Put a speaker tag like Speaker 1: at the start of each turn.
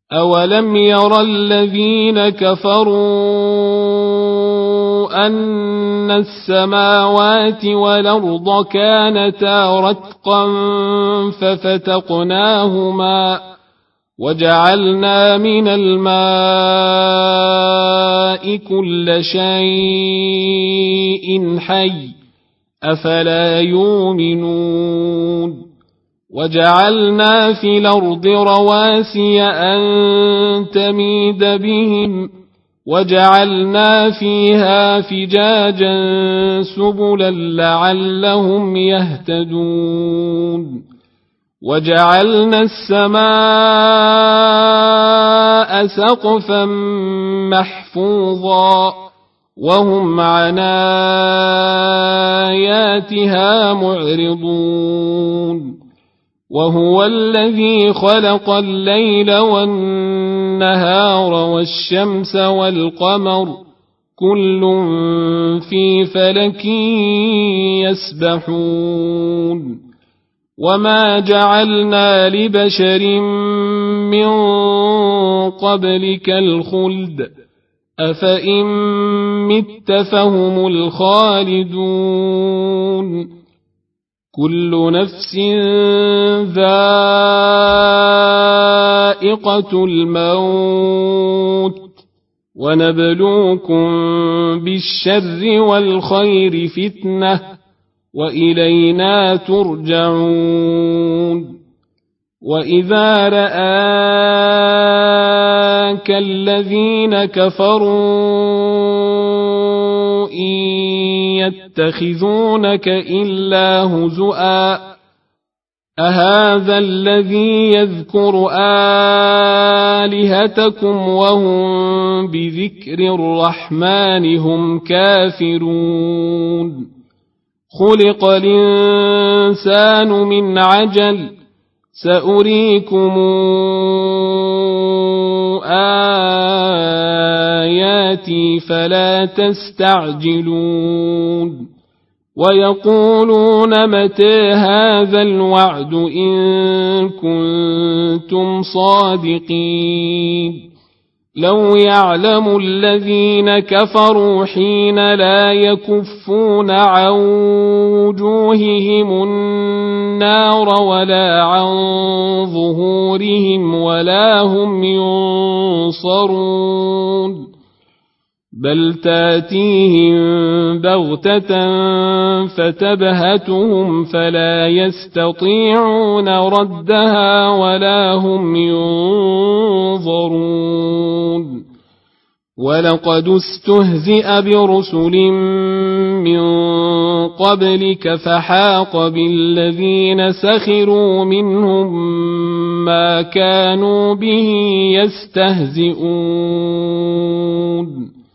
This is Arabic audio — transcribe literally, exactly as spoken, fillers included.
Speaker 1: أولم ير الذين كفروا أن السماوات والأرض كانتا رتقا ففتقناهما وجعلنا من الماء كل شيء حي أفلا يؤمنون وجعلنا في الأرض رواسي أن تميد بهم وجعلنا فيها فجاجا سبلا لعلهم يهتدون وجعلنا السماء سقفا محفوظا وهم عن آياتها معرضون وهو الذي خلق الليل والنهار والشمس والقمر كل في فلك يسبحون وما جعلنا لبشر من قبلك الخلد أفإن مت فهم الخالدون كل نفس ذائقة الموت ونبلوكم بالشر والخير فتنة وإلينا ترجعون وإذا رآك الذين كفروا إن يتخذونك إلا هزؤا أهذا الذي يذكر آلهتكم وهم بذكر الرحمن هم كافرون خلق الإنسان من عجل سأريكم آياتي فلا تستعجلون ويقولون متى هذا الوعد إن كنتم صادقين لو يعلم الذين كفروا حين لا يكفون عن وجوههم النار ولا عن ظهورهم ولا هم ينصرون بل تاتيهم بغتة فتبهتهم فلا يستطيعون ردها ولا هم ينظرون ولقد استهزئ برسل من قبلك فحاق بالذين سخروا منهم ما كانوا به يستهزئون